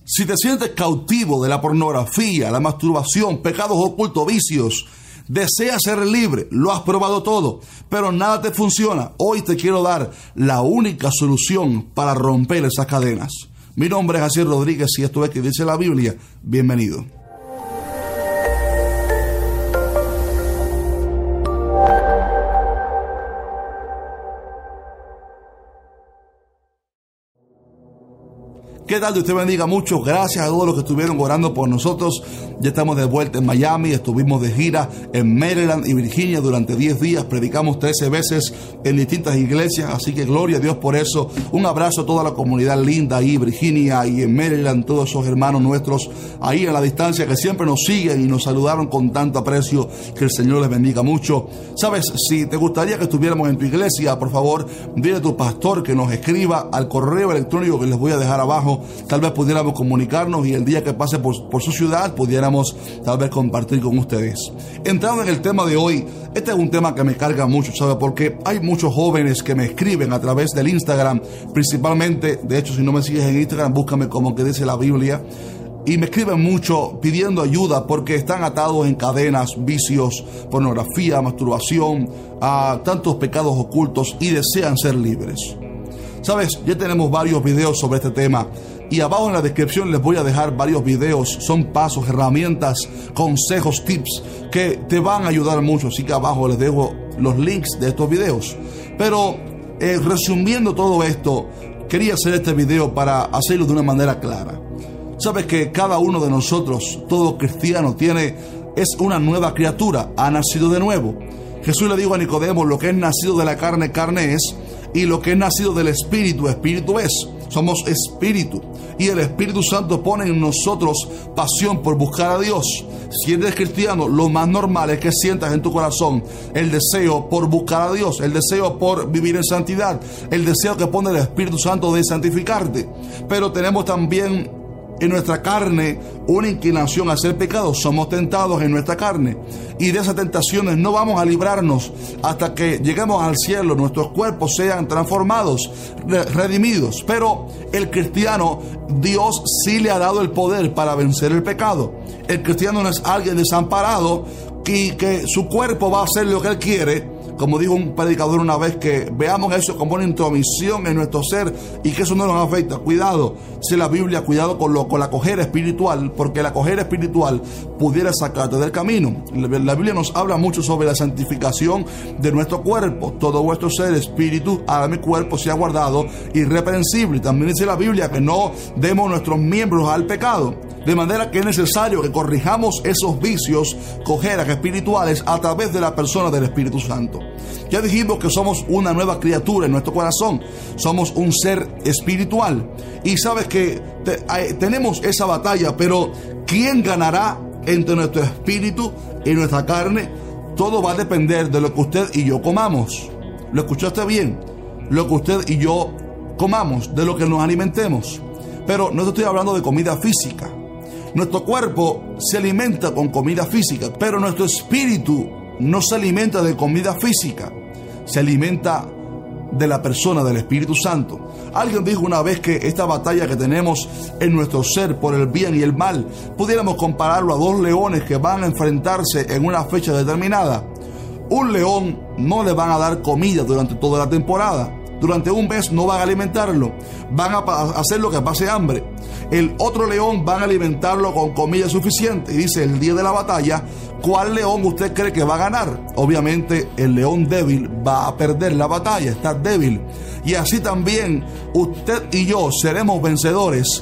Si te sientes cautivo de la pornografía, la masturbación, pecados ocultos, vicios, deseas ser libre, lo has probado todo, pero nada te funciona, hoy te quiero dar la única solución para romper esas cadenas. Mi nombre es Jaciel Rodríguez y esto es Que Dice la Biblia. Bienvenido. ¿Qué tal? Dios te bendiga mucho. Gracias a todos los que estuvieron orando por nosotros. Ya estamos de vuelta en Miami. Estuvimos de gira en Maryland y Virginia durante 10 días. Predicamos 13 veces en distintas iglesias. Así que gloria a Dios por eso. Un abrazo a toda la comunidad linda ahí en Virginia y en Maryland. Todos esos hermanos nuestros ahí a la distancia que siempre nos siguen y nos saludaron con tanto aprecio. Que el Señor les bendiga mucho. Sabes, si te gustaría que estuviéramos en tu iglesia, por favor, dile a tu pastor que nos escriba al correo electrónico que les voy a dejar abajo. Tal vez pudiéramos comunicarnos y el día que pase por su ciudad pudiéramos tal vez compartir con ustedes. Entrando en el tema de hoy, este es un tema que me carga mucho, ¿sabe? Porque hay muchos jóvenes que me escriben a través del Instagram, principalmente. De hecho, si no me sigues en Instagram, búscame como Que Dice la Biblia. Y me escriben mucho pidiendo ayuda porque están atados en cadenas, vicios, pornografía, masturbación, a tantos pecados ocultos y desean ser libres. Sabes, ya tenemos varios videos sobre este tema y abajo en la descripción les voy a dejar varios videos. Son pasos, herramientas, consejos, tips que te van a ayudar mucho. Así que abajo les dejo los links de estos videos. Pero resumiendo todo esto, quería hacer este video para hacerlo de una manera clara. Sabes que cada uno de nosotros, todo cristiano, es una nueva criatura, ha nacido de nuevo. Jesús le dijo a Nicodemo: lo que es nacido de la carne, carne es, y lo que es nacido del Espíritu, Espíritu es. Somos Espíritu. Y el Espíritu Santo pone en nosotros pasión por buscar a Dios. Si eres cristiano, lo más normal es que sientas en tu corazón el deseo por buscar a Dios, el deseo por vivir en santidad, el deseo que pone el Espíritu Santo de santificarte. Pero tenemos también en nuestra carne una inclinación a hacer pecado. Somos tentados en nuestra carne y de esas tentaciones no vamos a librarnos hasta que lleguemos al cielo, nuestros cuerpos sean transformados, redimidos. Pero el cristiano, Dios sí le ha dado el poder para vencer el pecado. El cristiano no es alguien desamparado y que su cuerpo va a hacer lo que él quiere. Como dijo un predicador una vez, que veamos eso como una intromisión en nuestro ser y que eso no nos afecta. Cuidado, dice la Biblia, cuidado con la cojera espiritual, porque la cojera espiritual pudiera sacarte del camino. La Biblia nos habla mucho sobre la santificación de nuestro cuerpo. Todo vuestro ser, espíritu, alma y cuerpo sea guardado irreprensible. También dice la Biblia que no demos nuestros miembros al pecado. De manera que es necesario que corrijamos esos vicios, cojeras espirituales a través de la persona del Espíritu Santo. Ya dijimos que somos una nueva criatura en nuestro corazón. Somos un ser espiritual. Y sabes que tenemos esa batalla, pero ¿quién ganará entre nuestro espíritu y nuestra carne? Todo va a depender de lo que usted y yo comamos. ¿Lo escuchaste bien? Lo que usted y yo comamos, de lo que nos alimentemos. Pero no te estoy hablando de comida física. Nuestro cuerpo se alimenta con comida física, pero nuestro espíritu no se alimenta de comida física, se alimenta de la persona del Espíritu Santo. Alguien dijo una vez que esta batalla que tenemos en nuestro ser por el bien y el mal, pudiéramos compararlo a dos leones que van a enfrentarse en una fecha determinada. Un león no le van a dar comida durante toda la temporada. Durante un mes no van a alimentarlo, van a hacer lo que pase hambre. El otro león van a alimentarlo con comida suficiente. Y dice, el día de la batalla, ¿cuál león usted cree que va a ganar? Obviamente el león débil va a perder la batalla, está débil. Y así también usted y yo seremos vencedores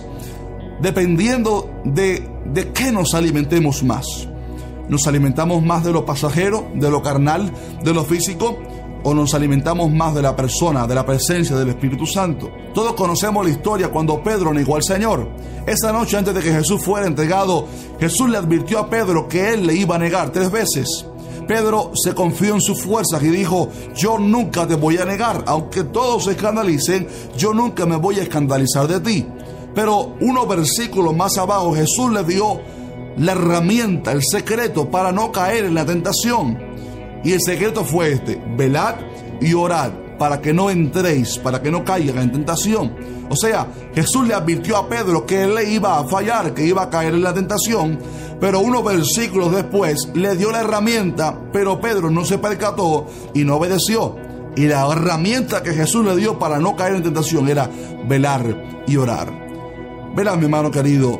dependiendo de qué nos alimentemos más. ¿Nos alimentamos más de lo pasajero, de lo carnal, de lo físico? ¿O nos alimentamos más de la persona, de la presencia del Espíritu Santo? Todos conocemos la historia cuando Pedro negó al Señor. Esa noche antes de que Jesús fuera entregado, Jesús le advirtió a Pedro que él le iba a negar 3 veces. Pedro se confió en sus fuerzas y dijo: yo nunca te voy a negar, aunque todos se escandalicen, yo nunca me voy a escandalizar de ti. Pero unos versículos más abajo, Jesús le dio la herramienta, el secreto para no caer en la tentación. Y el secreto fue este: velad y orad para que no entréis, para que no caigan en tentación. O sea, Jesús le advirtió a Pedro que él le iba a fallar, que iba a caer en la tentación, pero unos versículos después le dio la herramienta, pero Pedro no se percató y no obedeció. Y la herramienta que Jesús le dio para no caer en tentación era velar y orar. Verá, mi hermano querido,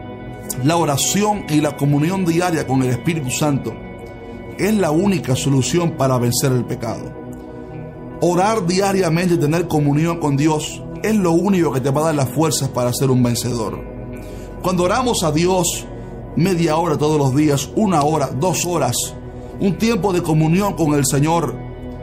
la oración y la comunión diaria con el Espíritu Santo es la única solución para vencer el pecado. Orar diariamente y tener comunión con Dios es lo único que te va a dar las fuerzas para ser un vencedor. Cuando oramos a Dios media hora todos los días, 1 hora, 2 horas, un tiempo de comunión con el Señor,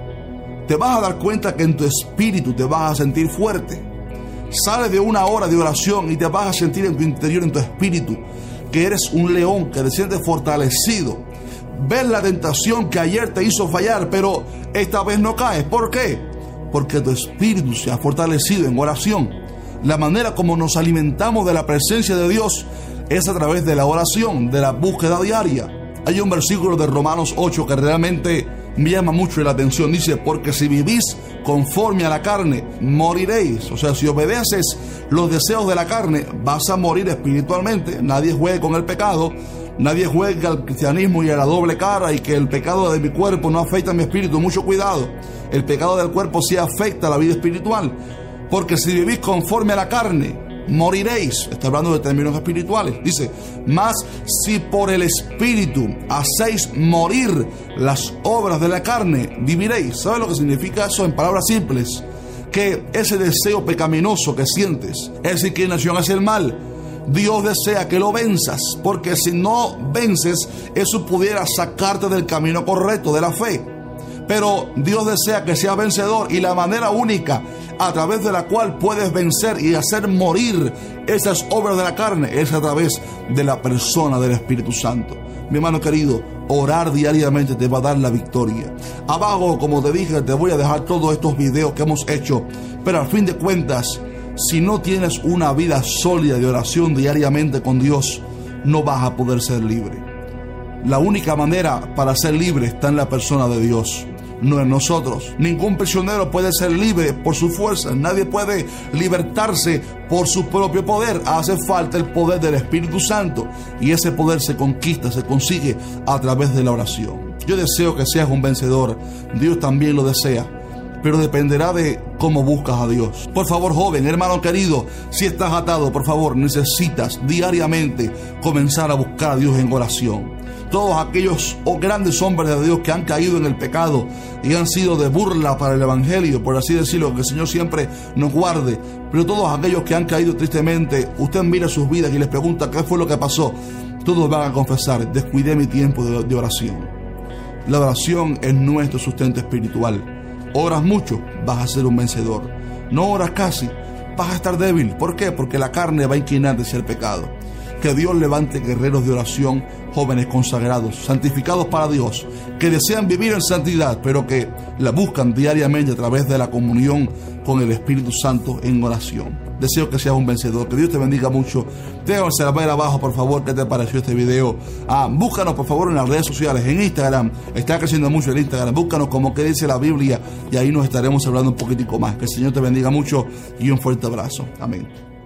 te vas a dar cuenta que en tu espíritu te vas a sentir fuerte. Sales de 1 hora de oración y te vas a sentir en tu interior, en tu espíritu, que eres un león, que te sientes fortalecido. Ves la tentación que ayer te hizo fallar, pero esta vez no caes. ¿Por qué? Porque tu espíritu se ha fortalecido en oración. La manera como nos alimentamos de la presencia de Dios es a través de la oración, de la búsqueda diaria. Hay un versículo de Romanos 8 que realmente me llama mucho la atención. Dice, porque si vivís conforme a la carne, moriréis. O sea, si obedeces los deseos de la carne, vas a morir espiritualmente. Nadie juegue con el pecado. Nadie juegue al cristianismo y a la doble cara y que el pecado de mi cuerpo no afecta a mi espíritu. Mucho cuidado. El pecado del cuerpo sí afecta a la vida espiritual. Porque si vivís conforme a la carne, moriréis. Está hablando de términos espirituales. Dice, mas si por el Espíritu hacéis morir las obras de la carne, viviréis. ¿Sabes lo que significa eso en palabras simples? Que ese deseo pecaminoso que sientes, esa inclinación hacia el mal, Dios desea que lo venzas, porque si no vences, eso pudiera sacarte del camino correcto, de la fe. Pero Dios desea que seas vencedor, y la manera única a través de la cual puedes vencer y hacer morir esas obras de la carne es a través de la persona del Espíritu Santo. Mi hermano querido, orar diariamente te va a dar la victoria. Abajo, como te dije, te voy a dejar todos estos videos que hemos hecho, pero al fin de cuentas, si no tienes una vida sólida de oración diariamente con Dios, no vas a poder ser libre. La única manera para ser libre está en la persona de Dios, no en nosotros. Ningún prisionero puede ser libre por su fuerza. Nadie puede libertarse por su propio poder. Hace falta el poder del Espíritu Santo, y ese poder se conquista, se consigue a través de la oración. Yo deseo que seas un vencedor. Dios también lo desea, pero dependerá de cómo buscas a Dios. Por favor, joven, hermano querido, si estás atado, por favor, necesitas diariamente comenzar a buscar a Dios en oración. Todos aquellos grandes hombres de Dios que han caído en el pecado y han sido de burla para el Evangelio, por así decirlo, que el Señor siempre nos guarde, pero todos aquellos que han caído tristemente, usted mira sus vidas y les pregunta qué fue lo que pasó, todos van a confesar, descuidé mi tiempo de oración. La oración es nuestro sustento espiritual. Oras mucho, vas a ser un vencedor. No oras casi, vas a estar débil. ¿Por qué? Porque la carne va a inclinarse hacia el pecado. Que Dios levante guerreros de oración, jóvenes consagrados, santificados para Dios, que desean vivir en santidad, pero que la buscan diariamente a través de la comunión con el Espíritu Santo en oración. Deseo que seas un vencedor, que Dios te bendiga mucho. Déjame saber abajo, por favor, qué te pareció este video. Búscanos, por favor, en las redes sociales, en Instagram. Está creciendo mucho el Instagram. Búscanos como que dice la Biblia, y ahí nos estaremos hablando un poquitico más. Que el Señor te bendiga mucho y un fuerte abrazo. Amén.